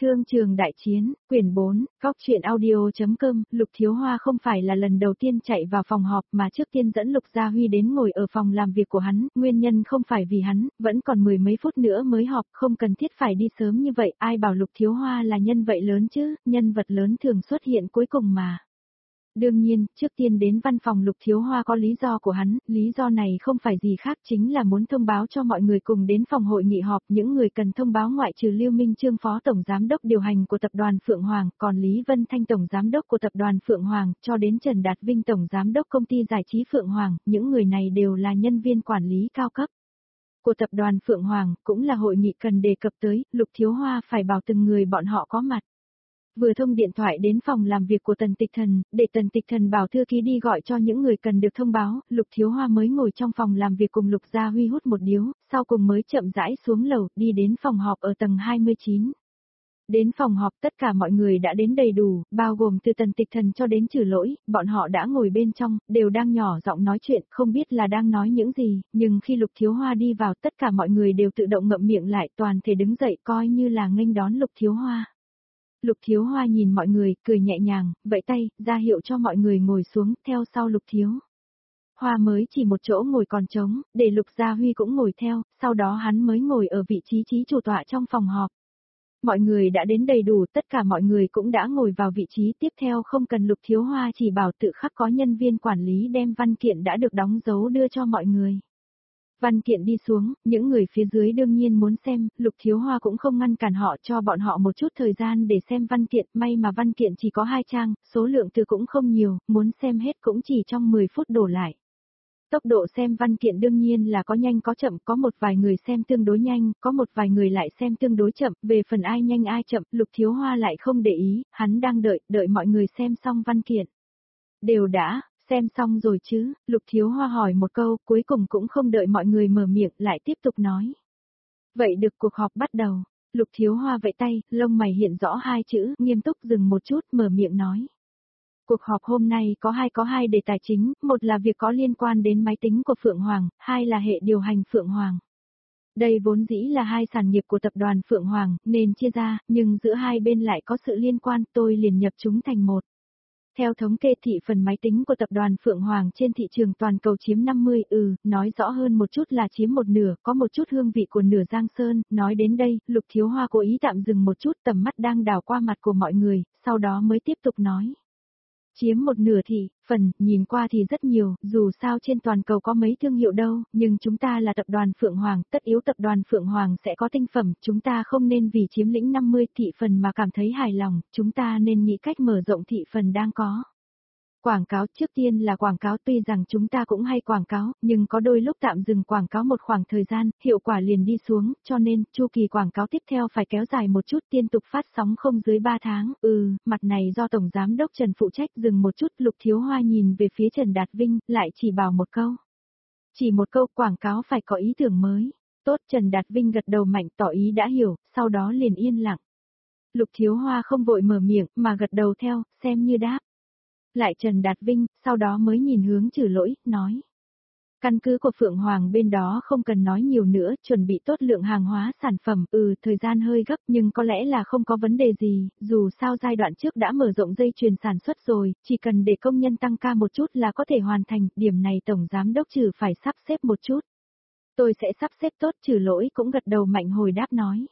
Thương trường đại chiến, quyển 4, Cóc truyện audio.com, Lục Thiếu Hoa không phải là lần đầu tiên chạy vào phòng họp mà trước tiên dẫn Lục Gia Huy đến ngồi ở phòng làm việc của hắn, nguyên nhân không phải vì hắn, vẫn còn mười mấy phút nữa mới họp, không cần thiết phải đi sớm như vậy, ai bảo Lục Thiếu Hoa là nhân vậy lớn chứ, nhân vật lớn thường xuất hiện cuối cùng mà. Đương nhiên, trước tiên đến văn phòng Lục Thiếu Hoa có lý do của hắn, lý do này không phải gì khác chính là muốn thông báo cho mọi người cùng đến phòng hội nghị họp, những người cần thông báo ngoại trừ Lưu Minh Chương Phó Tổng Giám đốc điều hành của tập đoàn Phượng Hoàng, còn Lý Vân Thanh Tổng Giám đốc của tập đoàn Phượng Hoàng, cho đến Trần Đạt Vinh Tổng Giám đốc công ty giải trí Phượng Hoàng, những người này đều là nhân viên quản lý cao cấp của tập đoàn Phượng Hoàng, cũng là hội nghị cần đề cập tới, Lục Thiếu Hoa phải bảo từng người bọn họ có mặt. Vừa thông điện thoại đến phòng làm việc của Tần Tịch Thần, để Tần Tịch Thần bảo thư ký đi gọi cho những người cần được thông báo, Lục Thiếu Hoa mới ngồi trong phòng làm việc cùng Lục Gia Huy hút một điếu, sau cùng mới chậm rãi xuống lầu, đi đến phòng họp ở tầng 29. Đến phòng họp tất cả mọi người đã đến đầy đủ, bao gồm từ Tần Tịch Thần cho đến Trừ Lỗi, bọn họ đã ngồi bên trong, đều đang nhỏ giọng nói chuyện, không biết là đang nói những gì, nhưng khi Lục Thiếu Hoa đi vào tất cả mọi người đều tự động ngậm miệng lại, toàn thể đứng dậy coi như là nghênh đón Lục Thiếu Hoa. Lục Thiếu Hoa nhìn mọi người, cười nhẹ nhàng, vẫy tay, ra hiệu cho mọi người ngồi xuống, theo sau Lục Thiếu Hoa mới chỉ một chỗ ngồi còn trống, để Lục Gia Huy cũng ngồi theo, sau đó hắn mới ngồi ở vị trí chủ tọa trong phòng họp. Mọi người đã đến đầy đủ, tất cả mọi người cũng đã ngồi vào vị trí tiếp theo, không cần Lục Thiếu Hoa chỉ bảo tự khắc có nhân viên quản lý đem văn kiện đã được đóng dấu đưa cho mọi người. Văn kiện đi xuống, những người phía dưới đương nhiên muốn xem, Lục Thiếu Hoa cũng không ngăn cản họ, cho bọn họ một chút thời gian để xem văn kiện, may mà văn kiện chỉ có 2 trang, số lượng từ cũng không nhiều, muốn xem hết cũng chỉ trong 10 phút đổ lại. Tốc độ xem văn kiện đương nhiên là có nhanh có chậm, có một vài người xem tương đối nhanh, có một vài người lại xem tương đối chậm, về phần ai nhanh ai chậm, Lục Thiếu Hoa lại không để ý, hắn đang đợi mọi người xem xong văn kiện. Đều đã, xem xong rồi chứ, Lục Thiếu Hoa hỏi một câu, cuối cùng cũng không đợi mọi người mở miệng, lại tiếp tục nói. Vậy được, cuộc họp bắt đầu. Lục Thiếu Hoa vẫy tay, lông mày hiện rõ 2 chữ, nghiêm túc dừng một chút, mở miệng nói. Cuộc họp hôm nay có hai đề tài chính, một là việc có liên quan đến máy tính của Phượng Hoàng, hai là hệ điều hành Phượng Hoàng. Đây vốn dĩ là 2 sản nghiệp của tập đoàn Phượng Hoàng, nên chia ra, nhưng giữa hai bên lại có sự liên quan, tôi liền nhập chúng thành một. Theo thống kê thị phần máy tính của tập đoàn Phượng Hoàng trên thị trường toàn cầu chiếm 50, nói rõ hơn một chút là chiếm một nửa, có một chút hương vị của nửa Giang Sơn, nói đến đây, Lục Thiếu Hoa cố ý tạm dừng một chút, tầm mắt đang đảo qua mặt của mọi người, sau đó mới tiếp tục nói. Chiếm một nửa thì, phần, nhìn qua thì rất nhiều, dù sao trên toàn cầu có mấy thương hiệu đâu, nhưng chúng ta là tập đoàn Phượng Hoàng, tất yếu tập đoàn Phượng Hoàng sẽ có tinh phẩm, chúng ta không nên vì chiếm lĩnh 50 thị phần mà cảm thấy hài lòng, chúng ta nên nghĩ cách mở rộng thị phần đang có. Quảng cáo trước tiên là quảng cáo, tuy rằng chúng ta cũng hay quảng cáo, nhưng có đôi lúc tạm dừng quảng cáo một khoảng thời gian, hiệu quả liền đi xuống, cho nên, chu kỳ quảng cáo tiếp theo phải kéo dài một chút, liên tục phát sóng không dưới 3 tháng, mặt này do Tổng Giám đốc Trần phụ trách. Dừng một chút, Lục Thiếu Hoa nhìn về phía Trần Đạt Vinh, lại chỉ bảo một câu. Chỉ một câu, quảng cáo phải có ý tưởng mới. Tốt, Trần Đạt Vinh gật đầu mạnh tỏ ý đã hiểu, sau đó liền yên lặng. Lục Thiếu Hoa không vội mở miệng, mà gật đầu theo, xem như đáp. Lại Trần Đạt Vinh, sau đó mới nhìn hướng Trừ Lỗi, nói. Căn cứ của Phượng Hoàng bên đó không cần nói nhiều nữa, chuẩn bị tốt lượng hàng hóa sản phẩm, thời gian hơi gấp nhưng có lẽ là không có vấn đề gì, dù sao giai đoạn trước đã mở rộng dây chuyền sản xuất rồi, chỉ cần để công nhân tăng ca một chút là có thể hoàn thành, điểm này Tổng Giám đốc Trừ phải sắp xếp một chút. Tôi sẽ sắp xếp tốt. Trừ Lỗi cũng gật đầu mạnh hồi đáp nói.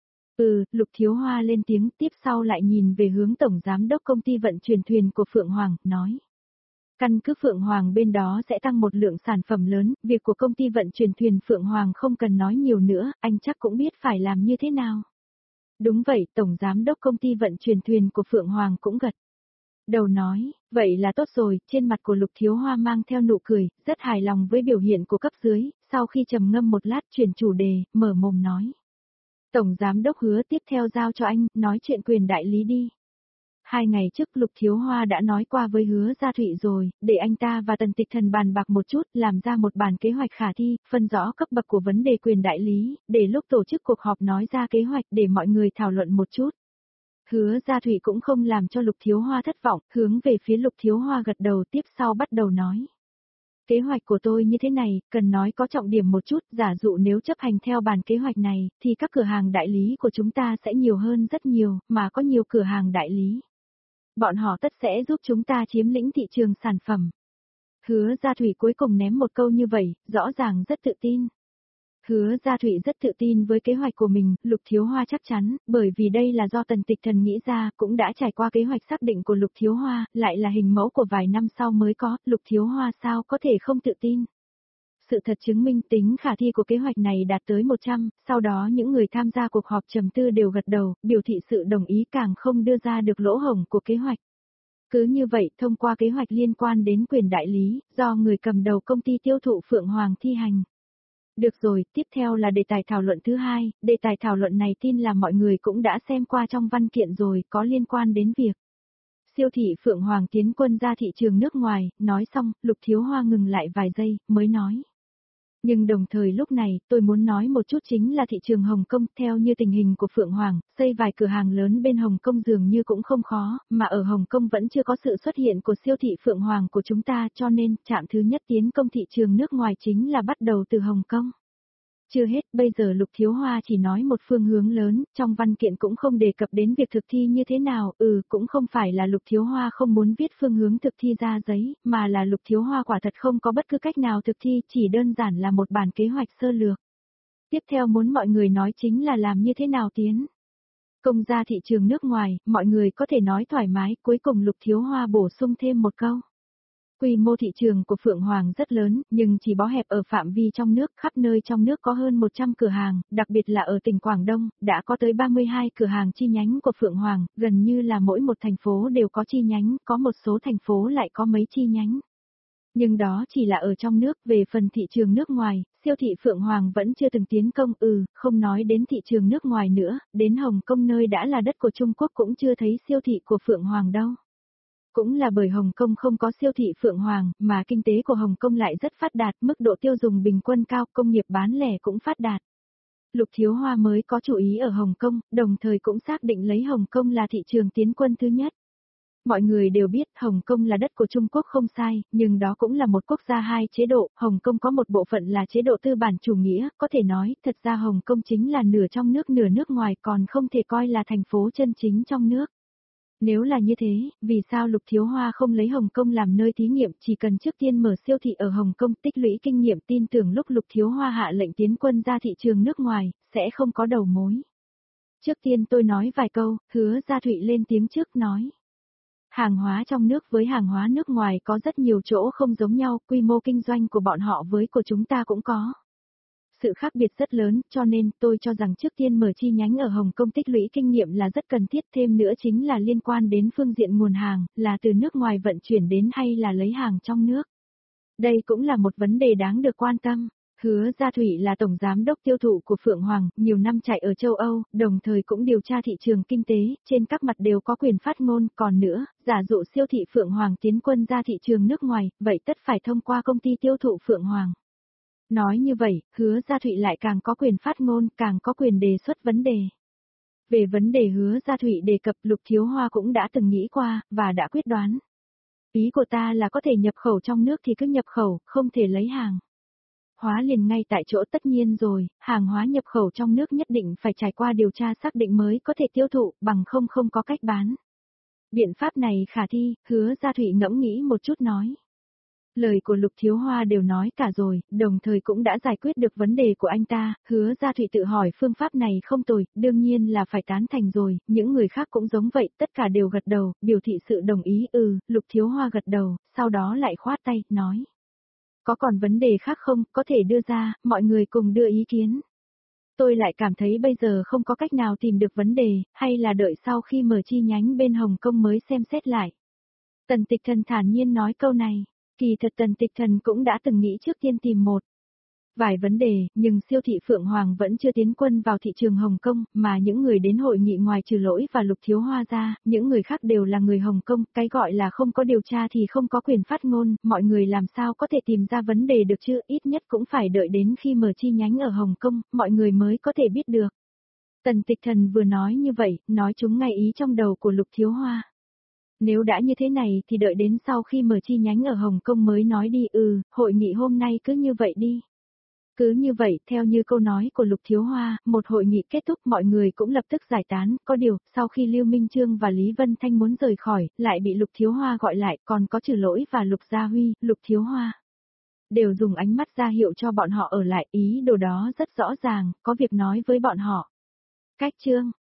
Lục Thiếu Hoa lên tiếng, tiếp sau lại nhìn về hướng Tổng Giám đốc công ty vận chuyển thuyền của Phượng Hoàng, nói. Căn cứ Phượng Hoàng bên đó sẽ tăng một lượng sản phẩm lớn, việc của công ty vận chuyển thuyền Phượng Hoàng không cần nói nhiều nữa, anh chắc cũng biết phải làm như thế nào. Đúng vậy, Tổng Giám đốc công ty vận chuyển thuyền của Phượng Hoàng cũng gật đầu nói, vậy là tốt rồi. Trên mặt của Lục Thiếu Hoa mang theo nụ cười, rất hài lòng với biểu hiện của cấp dưới, sau khi trầm ngâm một lát chuyển chủ đề, mở mồm nói. Tổng Giám đốc Hứa, tiếp theo giao cho anh, nói chuyện quyền đại lý đi. 2 ngày trước Lục Thiếu Hoa đã nói qua với Hứa Gia Thụy rồi, để anh ta và Tần Tịch Thần bàn bạc một chút, làm ra một bản kế hoạch khả thi, phân rõ cấp bậc của vấn đề quyền đại lý, để lúc tổ chức cuộc họp nói ra kế hoạch để mọi người thảo luận một chút. Hứa Gia Thụy cũng không làm cho Lục Thiếu Hoa thất vọng, hướng về phía Lục Thiếu Hoa gật đầu, tiếp sau bắt đầu nói. Kế hoạch của tôi như thế này, cần nói có trọng điểm một chút, giả dụ nếu chấp hành theo bản kế hoạch này, thì các cửa hàng đại lý của chúng ta sẽ nhiều hơn rất nhiều, mà có nhiều cửa hàng đại lý. Bọn họ tất sẽ giúp chúng ta chiếm lĩnh thị trường sản phẩm. Hứa Gia Thụy cuối cùng ném một câu như vậy, rõ ràng rất tự tin. Hứa Gia Thụy rất tự tin với kế hoạch của mình, Lục Thiếu Hoa chắc chắn, bởi vì đây là do Tần Tịch Thần nghĩ ra, cũng đã trải qua kế hoạch xác định của Lục Thiếu Hoa, lại là hình mẫu của vài năm sau mới có, Lục Thiếu Hoa sao có thể không tự tin. Sự thật chứng minh tính khả thi của kế hoạch này đạt tới 100, sau đó những người tham gia cuộc họp trầm tư đều gật đầu, biểu thị sự đồng ý càng không đưa ra được lỗ hổng của kế hoạch. Cứ như vậy, thông qua kế hoạch liên quan đến quyền đại lý, do người cầm đầu công ty tiêu thụ Phượng Hoàng thi hành. Được rồi, tiếp theo là đề tài thảo luận thứ hai, đề tài thảo luận này tin là mọi người cũng đã xem qua trong văn kiện rồi, có liên quan đến việc siêu thị Phượng Hoàng tiến quân ra thị trường nước ngoài, nói xong, Lục Thiếu Hoa ngừng lại vài giây, mới nói. Nhưng đồng thời lúc này, tôi muốn nói một chút chính là thị trường Hồng Kông, theo như tình hình của Phượng Hoàng, xây vài cửa hàng lớn bên Hồng Kông dường như cũng không khó, mà ở Hồng Kông vẫn chưa có sự xuất hiện của siêu thị Phượng Hoàng của chúng ta, cho nên, trạm thứ nhất tiến công thị trường nước ngoài chính là bắt đầu từ Hồng Kông. Chưa hết, bây giờ Lục Thiếu Hoa chỉ nói một phương hướng lớn, trong văn kiện cũng không đề cập đến việc thực thi như thế nào, cũng không phải là Lục Thiếu Hoa không muốn viết phương hướng thực thi ra giấy, mà là Lục Thiếu Hoa quả thật không có bất cứ cách nào thực thi, chỉ đơn giản là một bản kế hoạch sơ lược. Tiếp theo muốn mọi người nói chính là làm như thế nào tiến công ra thị trường nước ngoài, mọi người có thể nói thoải mái, cuối cùng Lục Thiếu Hoa bổ sung thêm một câu. Quy mô thị trường của Phượng Hoàng rất lớn, nhưng chỉ bó hẹp ở phạm vi trong nước, khắp nơi trong nước có hơn 100 cửa hàng, đặc biệt là ở tỉnh Quảng Đông, đã có tới 32 cửa hàng chi nhánh của Phượng Hoàng, gần như là mỗi một thành phố đều có chi nhánh, có một số thành phố lại có mấy chi nhánh. Nhưng đó chỉ là ở trong nước, về phần thị trường nước ngoài, siêu thị Phượng Hoàng vẫn chưa từng tiến công, không nói đến thị trường nước ngoài nữa, đến Hồng Kông nơi đã là đất của Trung Quốc cũng chưa thấy siêu thị của Phượng Hoàng đâu. Cũng là bởi Hồng Kông không có siêu thị Phượng Hoàng, mà kinh tế của Hồng Kông lại rất phát đạt, mức độ tiêu dùng bình quân cao, công nghiệp bán lẻ cũng phát đạt. Lục Thiếu Hoa mới có chủ ý ở Hồng Kông, đồng thời cũng xác định lấy Hồng Kông là thị trường tiến quân thứ nhất. Mọi người đều biết Hồng Kông là đất của Trung Quốc không sai, nhưng đó cũng là một quốc gia hai chế độ, Hồng Kông có một bộ phận là chế độ tư bản chủ nghĩa, có thể nói, thật ra Hồng Kông chính là nửa trong nước nửa nước ngoài còn không thể coi là thành phố chân chính trong nước. Nếu là như thế, vì sao Lục Thiếu Hoa không lấy Hồng Kông làm nơi thí nghiệm, chỉ cần trước tiên mở siêu thị ở Hồng Kông tích lũy kinh nghiệm, tin tưởng lúc Lục Thiếu Hoa hạ lệnh tiến quân ra thị trường nước ngoài, sẽ không có đầu mối. Trước tiên tôi nói vài câu, Hứa Gia Thụy lên tiếng trước nói. Hàng hóa trong nước với hàng hóa nước ngoài có rất nhiều chỗ không giống nhau, quy mô kinh doanh của bọn họ với của chúng ta cũng có sự khác biệt rất lớn, cho nên tôi cho rằng trước tiên mở chi nhánh ở Hồng Kông tích lũy kinh nghiệm là rất cần thiết, thêm nữa chính là liên quan đến phương diện nguồn hàng, là từ nước ngoài vận chuyển đến hay là lấy hàng trong nước. Đây cũng là một vấn đề đáng được quan tâm. Hứa Gia Thụy là tổng giám đốc tiêu thụ của Phượng Hoàng, nhiều năm chạy ở châu Âu, đồng thời cũng điều tra thị trường kinh tế, trên các mặt đều có quyền phát ngôn, còn nữa, giả dụ siêu thị Phượng Hoàng tiến quân ra thị trường nước ngoài, vậy tất phải thông qua công ty tiêu thụ Phượng Hoàng. Nói như vậy, Hứa Gia Thụy lại càng có quyền phát ngôn, càng có quyền đề xuất vấn đề. Về vấn đề Hứa Gia Thụy đề cập, Lục Thiếu Hoa cũng đã từng nghĩ qua, và đã quyết đoán. Ý của ta là có thể nhập khẩu trong nước thì cứ nhập khẩu, không thể lấy hàng hóa liền ngay tại chỗ, tất nhiên rồi, hàng hóa nhập khẩu trong nước nhất định phải trải qua điều tra xác định mới có thể tiêu thụ, bằng không có cách bán. Biện pháp này khả thi, Hứa Gia Thụy ngẫm nghĩ một chút nói. Lời của Lục Thiếu Hoa đều nói cả rồi, đồng thời cũng đã giải quyết được vấn đề của anh ta, Hứa Gia Thụy tự hỏi phương pháp này không tồi, đương nhiên là phải tán thành rồi, những người khác cũng giống vậy, tất cả đều gật đầu, biểu thị sự đồng ý, Lục Thiếu Hoa gật đầu, sau đó lại khoát tay, nói. Có còn vấn đề khác không, có thể đưa ra, mọi người cùng đưa ý kiến. Tôi lại cảm thấy bây giờ không có cách nào tìm được vấn đề, hay là đợi sau khi mở chi nhánh bên Hồng Kông mới xem xét lại. Tần Tịch Thần thản nhiên nói câu này. Kỳ thật Tần Tịch Thần cũng đã từng nghĩ trước tiên tìm một vài vấn đề, nhưng siêu thị Phượng Hoàng vẫn chưa tiến quân vào thị trường Hồng Kông, mà những người đến hội nghị ngoài trừ Lỗi và Lục Thiếu Hoa ra, những người khác đều là người Hồng Kông, cái gọi là không có điều tra thì không có quyền phát ngôn, mọi người làm sao có thể tìm ra vấn đề được chứ, ít nhất cũng phải đợi đến khi mở chi nhánh ở Hồng Kông, mọi người mới có thể biết được. Tần Tịch Thần vừa nói như vậy, nói chúng ngay ý trong đầu của Lục Thiếu Hoa. Nếu đã như thế này thì đợi đến sau khi mở chi nhánh ở Hồng Kông mới nói đi, hội nghị hôm nay cứ như vậy đi. Cứ như vậy, theo như câu nói của Lục Thiếu Hoa, một hội nghị kết thúc mọi người cũng lập tức giải tán, có điều, sau khi Lưu Minh Chương và Lý Vân Thanh muốn rời khỏi, lại bị Lục Thiếu Hoa gọi lại, còn có Trừ Lỗi và Lục Gia Huy, Lục Thiếu Hoa. Đều dùng ánh mắt ra hiệu cho bọn họ ở lại, ý đồ đó rất rõ ràng, có việc nói với bọn họ. Cách chương